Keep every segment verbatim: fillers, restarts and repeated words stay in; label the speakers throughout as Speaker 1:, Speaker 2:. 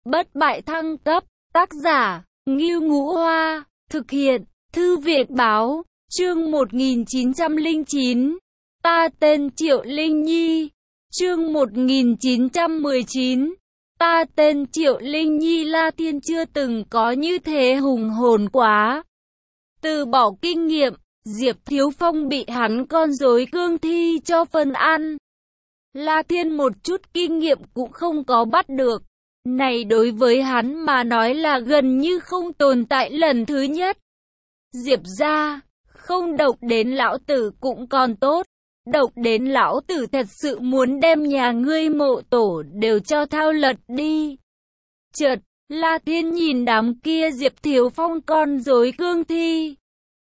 Speaker 1: Bất bại thăng cấp, tác giả, Ngưu Ngũ Hoa, thực hiện, Thư viện Báo, chương một nghìn chín trăm lẻ chín. Ta tên Triệu Linh Nhi, chương một nghìn chín trăm mười chín. Ta tên Triệu Linh Nhi. La Thiên chưa từng có như thế hùng hồn quá. Từ bỏ kinh nghiệm, Diệp Thiếu Phong bị hắn con rối cương thi cho phân ăn. La Thiên một chút kinh nghiệm cũng không có bắt được. Này đối với hắn mà nói là gần như không tồn tại lần thứ nhất. Diệp gia, không độc đến lão tử cũng còn tốt. Độc đến lão tử thật sự muốn đem nhà ngươi mộ tổ đều cho thao lật đi. Chợt, La Thiên nhìn đám kia Diệp Thiếu Phong con rối cương thi.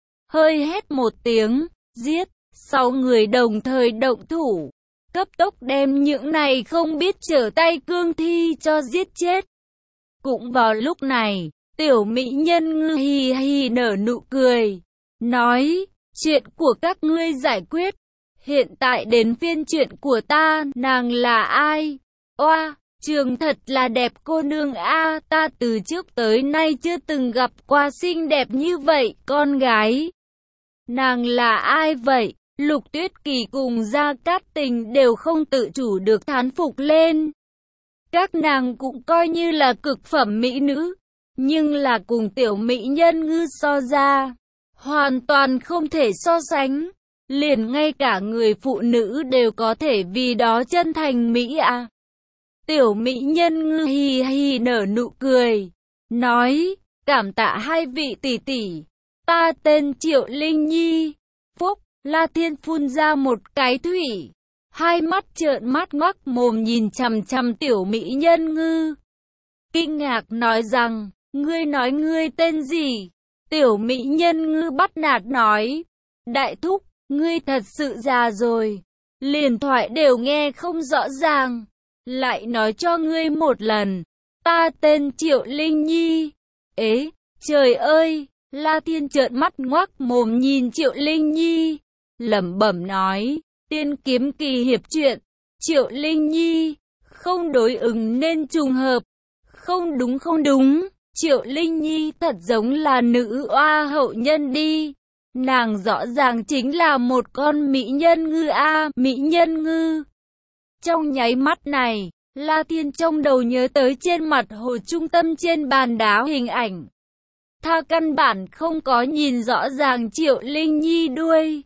Speaker 1: Hơi hét một tiếng, giết, sáu người đồng thời động thủ. Cấp tốc đem những này không biết trở tay cương thi cho giết chết. Cũng vào lúc này, tiểu mỹ nhân Ngư hì hì nở nụ cười. Nói, chuyện của các ngươi giải quyết. Hiện tại đến phiên chuyện của ta, nàng là ai? Oa, trường thật là đẹp cô nương a, ta từ trước tới nay chưa từng gặp qua xinh đẹp như vậy, con gái. Nàng là ai vậy? Lục Tuyết Kỳ cùng Gia Cát Tình đều không tự chủ được thán phục lên. Các nàng cũng coi như là cực phẩm mỹ nữ, nhưng là cùng tiểu mỹ nhân Ngư so ra, hoàn toàn không thể so sánh. Liền ngay cả người phụ nữ đều có thể vì đó chân thành mỹ à. Tiểu mỹ nhân Ngư hì hì nở nụ cười, nói, cảm tạ hai vị tỷ tỷ, ta tên Triệu Linh Nhi. Phúc, La Thiên phun ra một cái thủy, hai mắt trợn mắt ngoác mồm nhìn chằm chằm tiểu mỹ nhân Ngư. Kinh ngạc nói rằng, ngươi nói ngươi tên gì? Tiểu mỹ nhân Ngư bắt nạt nói, đại thúc, ngươi thật sự già rồi, liền thoại đều nghe không rõ ràng, lại nói cho ngươi một lần, ta tên Triệu Linh Nhi. Ế, trời ơi, La Thiên trợn mắt ngoác mồm nhìn Triệu Linh Nhi, lẩm bẩm nói, tiên kiếm kỳ hiệp truyện, Triệu Linh Nhi, không đối ứng nên trùng hợp, không đúng không đúng, Triệu Linh Nhi thật giống là nữ oa hậu nhân đi. Nàng rõ ràng chính là một con mỹ nhân ngư a, à, mỹ nhân ngư. Trong nháy mắt này, La Thiên trong đầu nhớ tới trên mặt hồ trung tâm trên bàn đá hình ảnh. Tha căn bản không có nhìn rõ ràng Triệu Linh Nhi đuôi.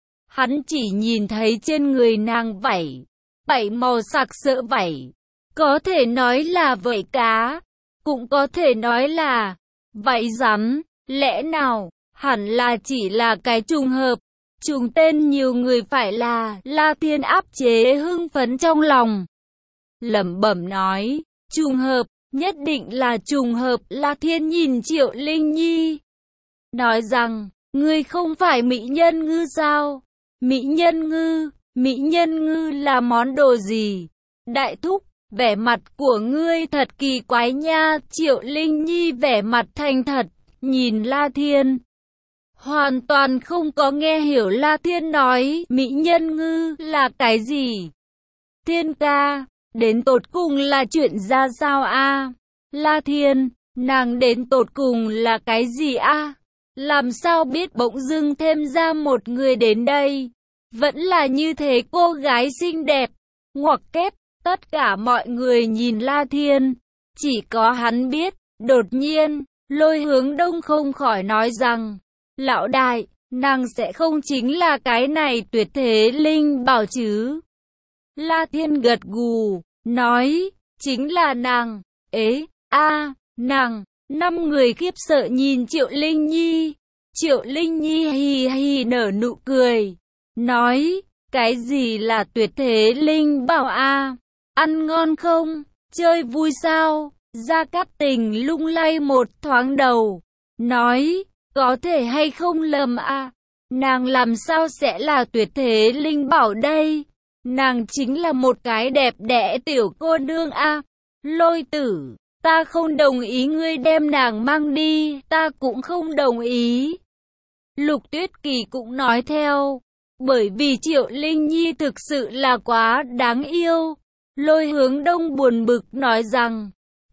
Speaker 1: Hắn chỉ nhìn thấy trên người nàng vảy, bảy màu sặc sỡ vảy. Có thể nói là vảy cá, cũng có thể nói là vảy rắn, lẽ nào? Hẳn là chỉ là cái trùng hợp, trùng tên nhiều người phải là. La Thiên áp chế hưng phấn trong lòng, lẩm bẩm nói, trùng hợp, nhất định là trùng hợp. La Thiên nhìn Triệu Linh Nhi, nói rằng, ngươi không phải mỹ nhân ngư sao? Mỹ nhân ngư, mỹ nhân ngư là món đồ gì? Đại thúc, vẻ mặt của ngươi thật kỳ quái nha. Triệu Linh Nhi vẻ mặt thành thật, nhìn La Thiên. Hoàn toàn không có nghe hiểu La Thiên nói mỹ nhân ngư là cái gì. Thiên ca, đến tột cùng là chuyện ra sao a? La Thiên, nàng đến tột cùng là cái gì a? Làm sao biết bỗng dưng thêm ra một người đến đây? Vẫn là như thế cô gái xinh đẹp. Ngoặc kép, tất cả mọi người nhìn La Thiên, chỉ có hắn biết. Đột nhiên, Lôi Hướng Đông không khỏi nói rằng, lão đại, nàng sẽ không chính là cái này tuyệt thế linh bảo chứ? La Thiên gật gù, nói, chính là nàng. Ế, a, nàng. Năm người khiếp sợ nhìn Triệu Linh Nhi. Triệu Linh Nhi hì hì nở nụ cười, nói, cái gì là tuyệt thế linh bảo a? Ăn ngon không? Chơi vui sao? Gia Cát Tình lung lay một thoáng đầu, nói, có thể hay không lầm à? Nàng làm sao sẽ là tuyệt thế linh bảo đây? Nàng chính là một cái đẹp đẽ tiểu cô nương à? Lôi tử, ta không đồng ý ngươi đem nàng mang đi, ta cũng không đồng ý. Lục Tuyết Kỳ cũng nói theo, bởi vì Triệu Linh Nhi thực sự là quá đáng yêu. Lôi Hướng Đông buồn bực nói rằng,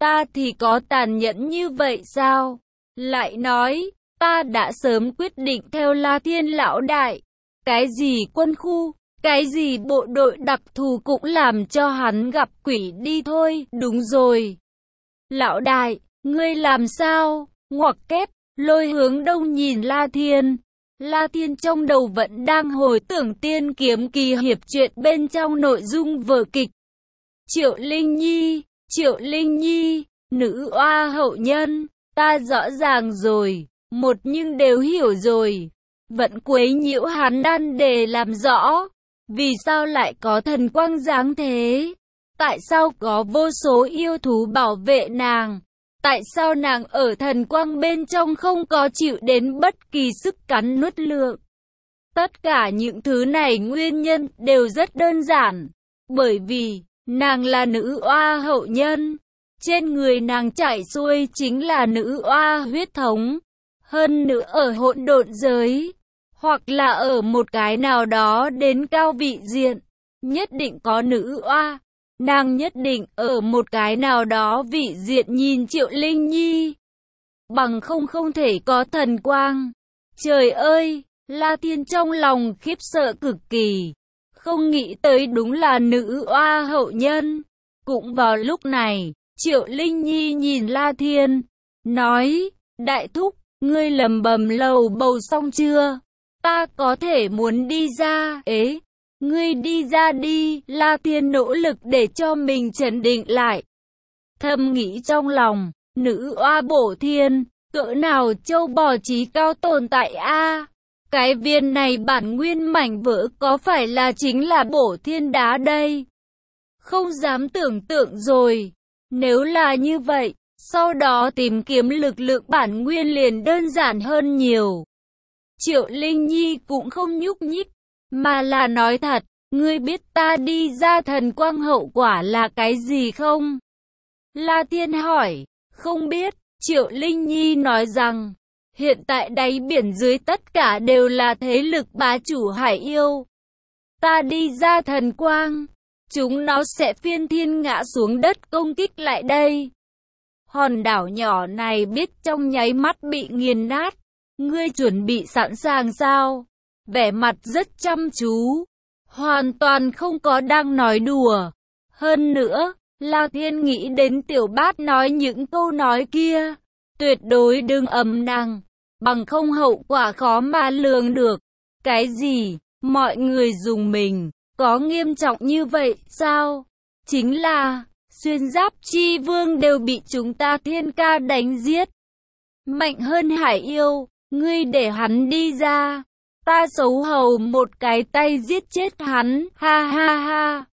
Speaker 1: ta thì có tàn nhẫn như vậy sao? Lại nói, ta đã sớm quyết định theo La Thiên lão đại. Cái gì quân khu, cái gì bộ đội đặc thù cũng làm cho hắn gặp quỷ đi thôi. Đúng rồi. Lão đại, ngươi làm sao? Ngoặc kép, Lôi Hướng Đông nhìn La Thiên. La Thiên trong đầu vẫn đang hồi tưởng Tiên Kiếm Kỳ hiệp truyện bên trong nội dung vở kịch. Triệu Linh Nhi, Triệu Linh Nhi, nữ oa hậu nhân, ta rõ ràng rồi, một nhưng đều hiểu rồi. Vẫn quấy nhiễu hắn đan để làm rõ, vì sao lại có thần quang dáng thế? Tại sao có vô số yêu thú bảo vệ nàng? Tại sao nàng ở thần quang bên trong không có chịu đến bất kỳ sức cắn nuốt lượng? Tất cả những thứ này nguyên nhân đều rất đơn giản. Bởi vì, nàng là nữ oa hậu nhân. Trên người nàng chảy xuôi chính là nữ oa huyết thống. Hơn nữa ở hỗn độn giới, hoặc là ở một cái nào đó đến cao vị diện, nhất định có nữ oa. Nàng nhất định ở một cái nào đó vị diện nhìn Triệu Linh Nhi. Bằng không không thể có thần quang. Trời ơi, La Thiên trong lòng khiếp sợ cực kỳ. Không nghĩ tới đúng là nữ oa hậu nhân. Cũng vào lúc này, Triệu Linh Nhi nhìn La Thiên, nói, đại thúc, ngươi lầm bầm lầu bầu xong chưa? Ta có thể muốn đi ra, ế. Ngươi đi ra đi, La Thiên nỗ lực để cho mình trấn định lại. Thầm nghĩ trong lòng, nữ oa bổ thiên, cỡ nào châu bò trí cao tồn tại a? Cái viên này bản nguyên mảnh vỡ có phải là chính là bổ thiên đá đây? Không dám tưởng tượng rồi. Nếu là như vậy, sau đó tìm kiếm lực lượng bản nguyên liền đơn giản hơn nhiều. Triệu Linh Nhi cũng không nhúc nhích, mà là nói thật, ngươi biết ta đi ra thần quang hậu quả là cái gì không? La Thiên hỏi, không biết. Triệu Linh Nhi nói rằng, hiện tại đáy biển dưới tất cả đều là thế lực bá chủ hải yêu. Ta đi ra thần quang, chúng nó sẽ phiên thiên ngã xuống đất công kích lại đây. Hòn đảo nhỏ này biết trong nháy mắt bị nghiền nát. Ngươi chuẩn bị sẵn sàng sao? Vẻ mặt rất chăm chú, hoàn toàn không có đang nói đùa. Hơn nữa, La Thiên nghĩ đến Tiểu Bát nói những câu nói kia. Tuyệt đối đừng ầm nàng, bằng không hậu quả khó mà lường được. Cái gì? Mọi người dùng mình, có nghiêm trọng như vậy sao? Chính là, xuyên giáp chi vương đều bị chúng ta Thiên Ca đánh giết. Mạnh hơn hải yêu, ngươi để hắn đi ra. Ta xấu hầu một cái tay giết chết hắn, ha ha ha.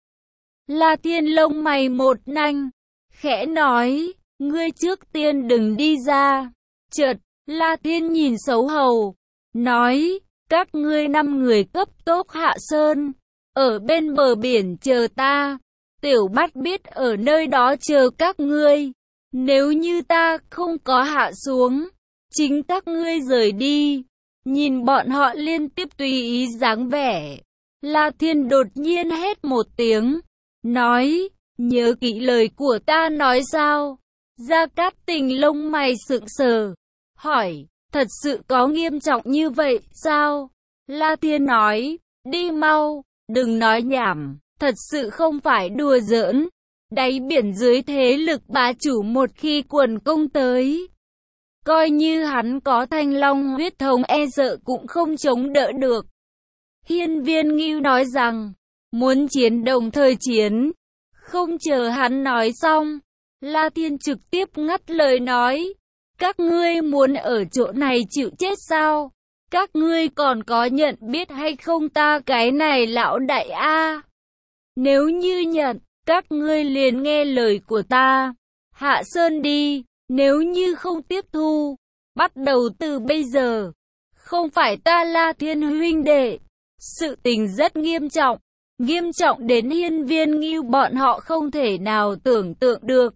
Speaker 1: La Thiên lông mày một nanh, khẽ nói, ngươi trước tiên đừng đi ra. Chợt, La Thiên nhìn xấu hầu, nói, các ngươi năm người cấp tốc hạ sơn, ở bên bờ biển chờ ta. Tiểu Bát biết ở nơi đó chờ các ngươi. Nếu như ta không có hạ xuống, chính các ngươi rời đi. Nhìn bọn họ liên tiếp tùy ý dáng vẻ, La Thiên đột nhiên hét một tiếng, nói, nhớ kỹ lời của ta nói sao? Gia Cát Tình lông mày sững sờ, hỏi, thật sự có nghiêm trọng như vậy sao? La Thiên nói, đi mau, đừng nói nhảm, thật sự không phải đùa giỡn. Đáy biển dưới thế lực bá chủ một khi quần công tới, coi như hắn có thanh long huyết thống e sợ cũng không chống đỡ được. Hiên Viên Ngưu nói rằng, muốn chiến đồng thời chiến. Không chờ hắn nói xong, La Thiên trực tiếp ngắt lời nói, các ngươi muốn ở chỗ này chịu chết sao? Các ngươi còn có nhận biết hay không ta cái này lão đại a? Nếu như nhận, các ngươi liền nghe lời của ta, hạ sơn đi. Nếu như không tiếp thu, bắt đầu từ bây giờ, không phải ta La Thiên huynh đệ. Sự tình rất nghiêm trọng, nghiêm trọng đến Hiên Viên Ngưu bọn họ không thể nào tưởng tượng được.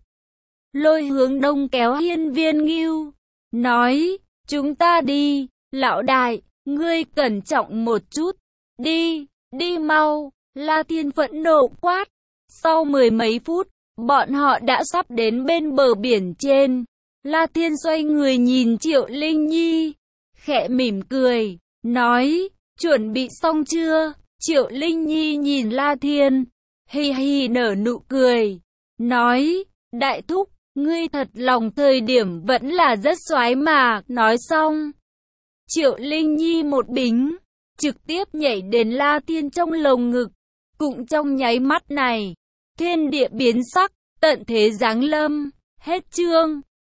Speaker 1: Lôi Hướng Đông kéo Hiên Viên Ngưu, nói, chúng ta đi, lão đại, ngươi cẩn trọng một chút, đi, đi mau. La Thiên phẫn nộ quát. Sau mười mấy phút, Bọn họ đã sắp đến bên bờ biển trên. La Thiên xoay người nhìn Triệu Linh Nhi, khẽ mỉm cười, nói, chuẩn bị xong chưa? Triệu Linh Nhi nhìn La Thiên, hì hì nở nụ cười, nói, đại thúc, ngươi thật lòng thời điểm vẫn là rất xoái mà. Nói xong, Triệu Linh Nhi một bính, trực tiếp nhảy đến La Thiên trong lồng ngực. Cũng trong nháy mắt này, thiên địa biến sắc, tận thế giáng lâm. Hết chương.